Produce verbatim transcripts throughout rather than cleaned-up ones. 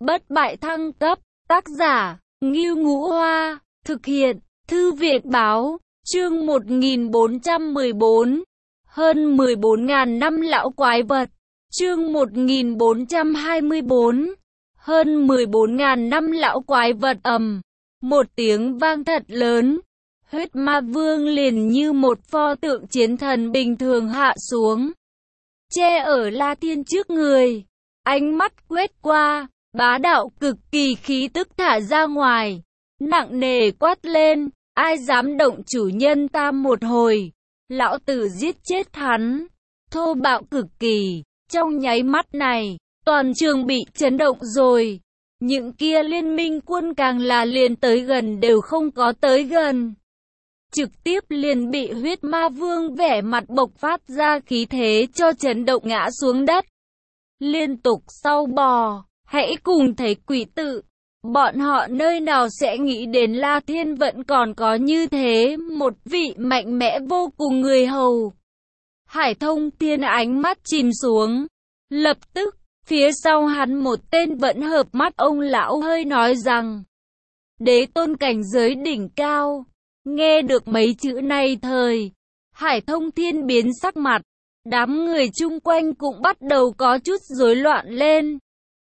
bất bại thăng cấp, tác giả, Ngưu Ngũ Hoa, thực hiện, Thư viện Báo, chương một nghìn bốn trăm mười bốn, hơn mười bốn nghìn năm lão quái vật, chương một nghìn bốn trăm hai mươi bốn, hơn mười bốn nghìn năm lão quái vật. Ầm, một tiếng vang thật lớn, huyết ma vương liền như một pho tượng chiến thần bình thường hạ xuống, che ở La Thiên trước người, ánh mắt quét qua, bá đạo cực kỳ khí tức thả ra ngoài, nặng nề quát lên, ai dám động chủ nhân ta một hồi, lão tử giết chết hắn. Thô bạo cực kỳ, trong nháy mắt này, toàn trường bị chấn động rồi, những kia liên minh quân càng là liền tới gần đều không có tới gần, trực tiếp liền bị huyết ma vương vẻ mặt bộc phát ra khí thế cho chấn động ngã xuống đất, liên tục sau bò. Hãy cùng thấy quỷ tự, bọn họ nơi nào sẽ nghĩ đến La Thiên vẫn còn có như thế một vị mạnh mẽ vô cùng người hầu. Hải Thông Thiên ánh mắt chìm xuống, lập tức, phía sau hắn một tên vẫn hợp mắt ông lão hơi nói rằng, đế tôn cảnh giới đỉnh cao. Nghe được mấy chữ này thời, Hải Thông Thiên biến sắc mặt, đám người chung quanh cũng bắt đầu có chút rối loạn lên.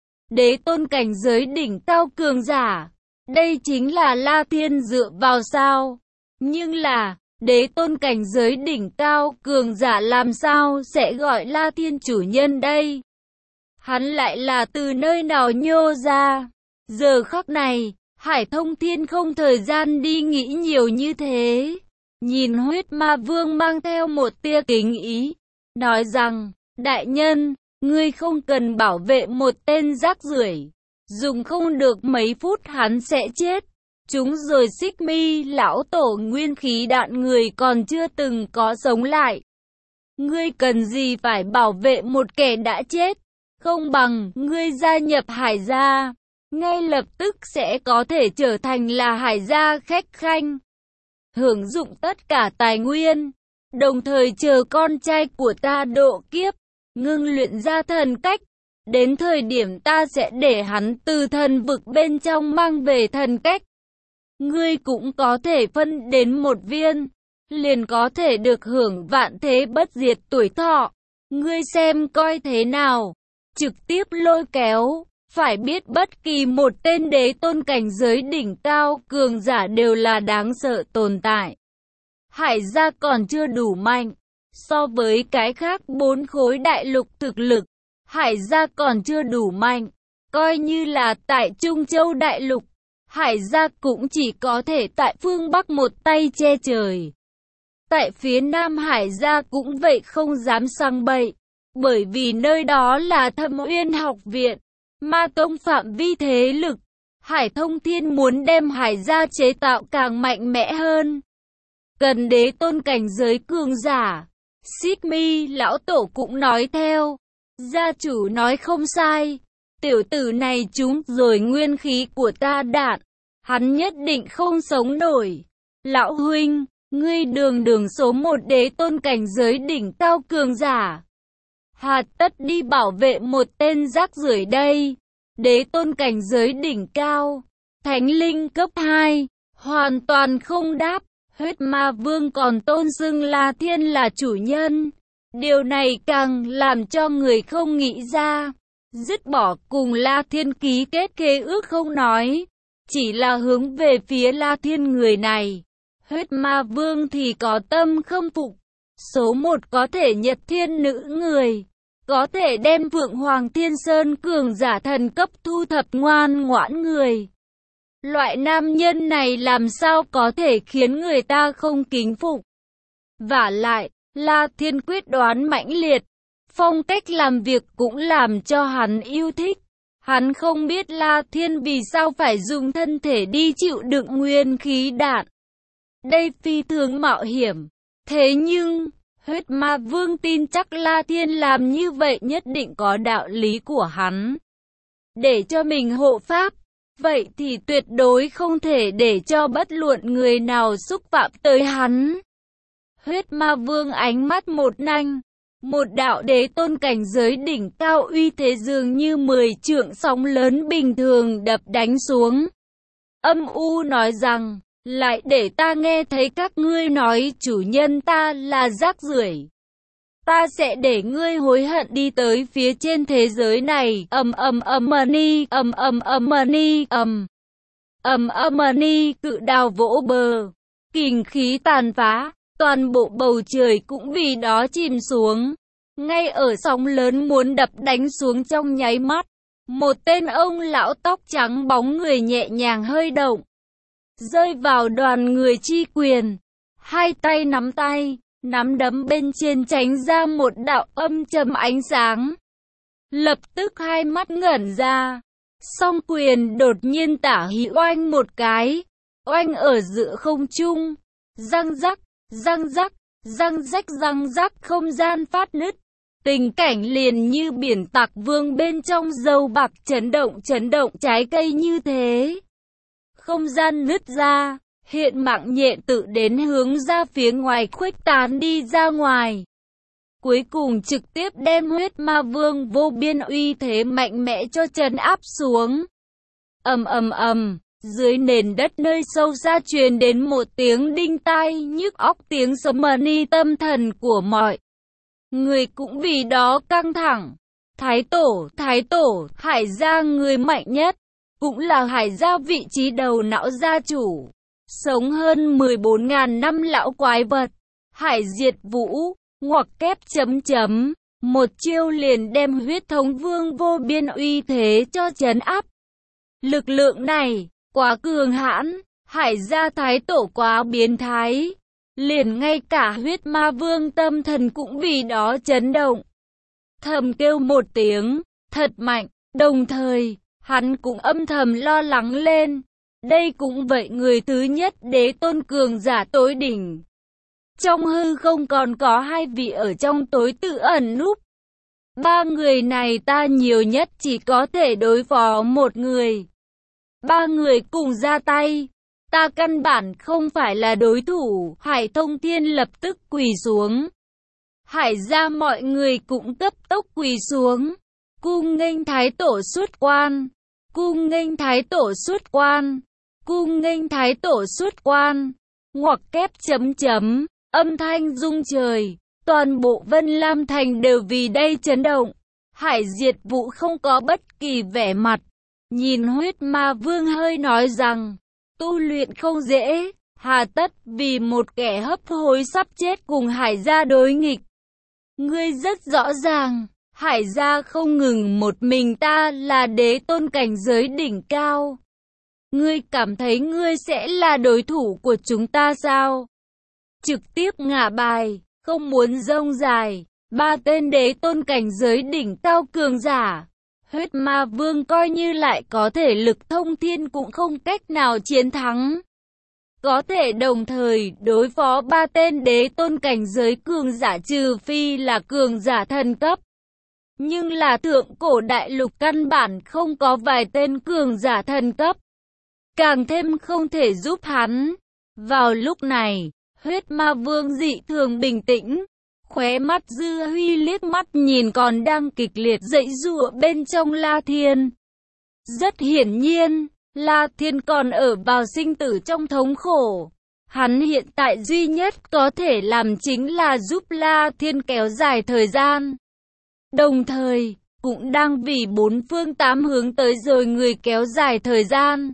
Đế tôn cảnh giới đỉnh cao cường giả, đây chính là La Thiên dựa vào sao? Nhưng là, đế tôn cảnh giới đỉnh cao cường giả làm sao sẽ gọi La Thiên chủ nhân đây? Hắn lại là từ nơi nào nhô ra? Giờ khắc này, Hải Thông Thiên không thời gian đi nghĩ nhiều như thế. Nhìn huyết ma vương mang theo một tia kính ý, nói rằng, đại nhân, ngươi không cần bảo vệ một tên rác rưởi, dùng không được mấy phút hắn sẽ chết. Chúng rồi Xích Mi lão tổ nguyên khí đạn người còn chưa từng có sống lại. Ngươi cần gì phải bảo vệ một kẻ đã chết, không bằng ngươi gia nhập Hải gia, ngay lập tức sẽ có thể trở thành là Hải gia khách khanh, hưởng dụng tất cả tài nguyên, đồng thời chờ con trai của ta độ kiếp, ngưng luyện ra thần cách, đến thời điểm ta sẽ để hắn từ thần vực bên trong mang về thần cách. Ngươi cũng có thể phân đến một viên, liền có thể được hưởng vạn thế bất diệt tuổi thọ. Ngươi xem coi thế nào, trực tiếp lôi kéo, phải biết bất kỳ một tên đế tôn cảnh giới đỉnh cao cường giả đều là đáng sợ tồn tại. Hải gia còn chưa đủ mạnh. So với cái khác bốn khối đại lục thực lực, Hải gia còn chưa đủ mạnh. Coi như là tại Trung Châu đại lục, Hải gia cũng chỉ có thể tại phương Bắc một tay che trời. Tại phía Nam Hải gia cũng vậy không dám sang bậy, bởi vì nơi đó là Thâm Uyên học viện, ma tông phạm vi thế lực. Hải Thông Thiên muốn đem Hải gia chế tạo càng mạnh mẽ hơn, cần đế tôn cảnh giới cường giả. Xích Mi lão tổ cũng nói theo, gia chủ nói không sai, tiểu tử này trúng rồi nguyên khí của ta đạn, hắn nhất định không sống nổi. Lão huynh, ngươi đường đường số một đế tôn cảnh giới đỉnh cao cường giả, hà tất đi bảo vệ một tên rác rưởi đây? Đế tôn cảnh giới đỉnh cao, thánh linh cấp hai, hoàn toàn không đáp. Huyết ma vương còn tôn xưng La Thiên là chủ nhân. Điều này càng làm cho người không nghĩ ra. Dứt bỏ cùng La Thiên ký kết khế ước không nói, chỉ là hướng về phía La Thiên người này, huyết ma vương thì có tâm khâm phục. Số một có thể nhật thiên nữ người, có thể đem Vượng Hoàng Thiên Sơn cường giả thần cấp thu thập ngoan ngoãn người. Loại nam nhân này làm sao có thể khiến người ta không kính phục. Vả lại, La Thiên quyết đoán mãnh liệt, phong cách làm việc cũng làm cho hắn yêu thích. Hắn không biết La Thiên vì sao phải dùng thân thể đi chịu đựng nguyên khí đạn. Đây phi thường mạo hiểm. Thế nhưng, huyết ma vương tin chắc La Thiên làm như vậy nhất định có đạo lý của hắn. Để cho mình hộ pháp, vậy thì tuyệt đối không thể để cho bất luận người nào xúc phạm tới hắn. Huyết ma vương ánh mắt một nanh, Một đạo đế tôn cảnh giới đỉnh cao uy thế dường như mười trượng sóng lớn bình thường đập đánh xuống. Âm u nói rằng, lại để ta nghe thấy các ngươi nói chủ nhân ta là rác rưởi. Ta sẽ để ngươi hối hận đi tới phía trên thế giới này. Ầm ầm ầm ni, ầm ầm ầm ni, ầm ầm ầm ni, cự đào vỗ bờ, kình khí tàn phá, toàn bộ bầu trời cũng vì đó chìm xuống. Ngay ở sóng lớn muốn đập đánh xuống trong nháy mắt, một tên ông lão tóc trắng bóng người nhẹ nhàng hơi động, rơi vào đoàn người chi quyền, hai tay nắm tay, nắm đấm bên trên tránh ra một đạo âm trầm ánh sáng. Lập tức hai mắt ngẩn ra, song quyền đột nhiên tả hữu oanh một cái, oanh ở giữa không trung, răng rắc, răng rắc, răng rách răng rắc, không gian phát nứt. Tình cảnh liền như biển tặc vương bên trong dầu bạc chấn động chấn động trái cây như thế. Không gian nứt ra, hiện mạng nhện tự đến hướng ra phía ngoài khuếch tán đi ra ngoài. Cuối cùng trực tiếp đem huyết ma vương vô biên uy thế mạnh mẽ cho trấn áp xuống. Ầm ầm ầm, dưới nền đất nơi sâu xa truyền đến một tiếng đinh tai nhức óc, tiếng sấm ni tâm thần của mọi người cũng vì đó căng thẳng. Thái tổ, thái tổ, Hải gia người mạnh nhất, cũng là Hải gia vị trí đầu não gia chủ, sống hơn mười bốn ngàn năm lão quái vật, Hải diệt vũ, ngoặc kép chấm chấm, một chiêu liền đem huyết thống vương vô biên uy thế cho trấn áp. Lực lượng này, quá cường hãn, Hải gia thái tổ quá biến thái, liền ngay cả huyết ma vương tâm thần cũng vì đó chấn động. Thầm kêu một tiếng, thật mạnh, đồng thời, hắn cũng âm thầm lo lắng lên. Đây cũng vậy người thứ nhất đế tôn cường giả tối đỉnh. Trong hư không còn có hai vị ở trong tối tự ẩn núp. Ba người này ta nhiều nhất chỉ có thể đối phó một người. Ba người cùng ra tay, ta căn bản không phải là đối thủ. Hải Thông Thiên lập tức quỳ xuống. Hải gia mọi người cũng cấp tốc quỳ xuống. Cung nghênh thái tổ xuất quan. Cung nghênh thái tổ xuất quan. Cung nghênh thái tổ xuất quan. Ngoặc kép chấm chấm, âm thanh rung trời. Toàn bộ Vân Lam Thành đều vì đây chấn động. Hải diệt vũ không có bất kỳ vẻ mặt. Nhìn huyết ma vương hơi nói rằng, tu luyện không dễ, hà tất vì một kẻ hấp hối sắp chết cùng Hải gia đối nghịch. Ngươi rất rõ ràng, Hải gia không ngừng một mình ta là đế tôn cảnh giới đỉnh cao. Ngươi cảm thấy ngươi sẽ là đối thủ của chúng ta sao? Trực tiếp ngả bài, không muốn rông dài, ba tên đế tôn cảnh giới đỉnh cao cường giả. Huyết ma vương coi như lại có thể lực thông thiên cũng không cách nào chiến thắng. Có thể đồng thời đối phó ba tên đế tôn cảnh giới cường giả trừ phi là cường giả thần cấp. Nhưng là thượng cổ đại lục căn bản không có vài tên cường giả thần cấp. Càng thêm không thể giúp hắn. Vào lúc này, huyết ma vương dị thường bình tĩnh. Khóe mắt Dư Huy liếc mắt nhìn còn đang kịch liệt giãy giụa bên trong La Thiên. Rất hiển nhiên, La Thiên còn ở vào sinh tử trong thống khổ. Hắn hiện tại duy nhất có thể làm chính là giúp La Thiên kéo dài thời gian. Đồng thời, cũng đang vì bốn phương tám hướng tới rồi người kéo dài thời gian.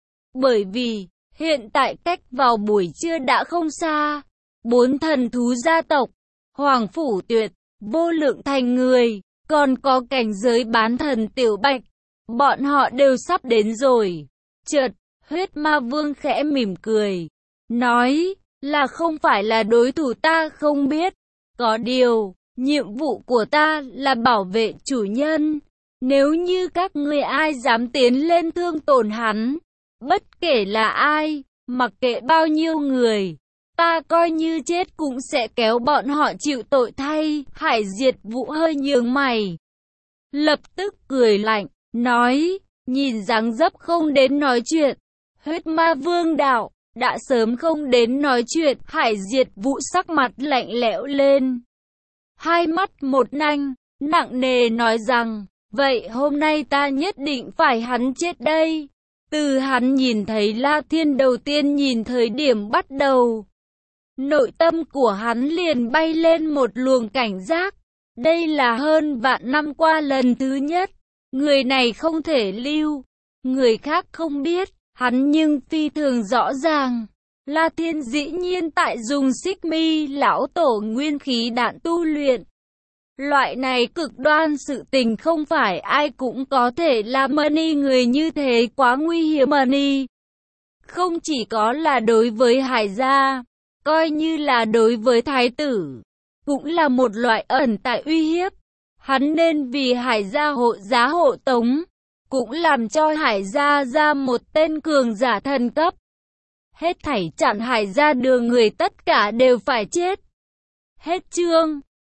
Bởi vì, hiện tại cách vào buổi trưa đã không xa. Bốn thần thú gia tộc, Hoàng Phủ Tuyệt, Vô Lượng Thành người, còn có cảnh giới bán thần Tiểu Bạch. Bọn họ đều sắp đến rồi. Chợt, huyết ma vương khẽ mỉm cười. Nói, là không phải là đối thủ ta không biết. Có điều, nhiệm vụ của ta là bảo vệ chủ nhân. Nếu như các ngươi ai dám tiến lên thương tổn hắn, bất kể là ai, mặc kệ bao nhiêu người, ta coi như chết cũng sẽ kéo bọn họ chịu tội thay. Hải diệt vũ hơi nhướng mày, lập tức cười lạnh, nói, nhìn dáng dấp không đến nói chuyện. Huyết ma vương đạo, đã sớm không đến nói chuyện. Hải diệt vũ sắc mặt lạnh lẽo lên. hai mắt một nanh, nặng nề nói rằng, vậy hôm nay ta nhất định phải hắn chết đây. Từ hắn nhìn thấy La Thiên đầu tiên nhìn thời điểm bắt đầu, nội tâm của hắn liền bay lên một luồng cảnh giác. Đây là hơn vạn năm qua lần thứ nhất, người này không thể lưu, người khác không biết, hắn nhưng phi thường rõ ràng. La Thiên dĩ nhiên tại dùng xích mi lão tổ nguyên khí đạn tu luyện. Loại này cực đoan sự tình không phải ai cũng có thể làm mani, người như thế quá nguy hiểm mani. Không chỉ có là đối với Hải gia, coi như là đối với thái tử, cũng là một loại ẩn tại uy hiếp. Hắn nên vì Hải gia hộ giá hộ tống, cũng làm cho Hải gia ra một tên cường giả thần cấp. Hết thảy chặn Hải gia đường người tất cả đều phải chết. Hết chương.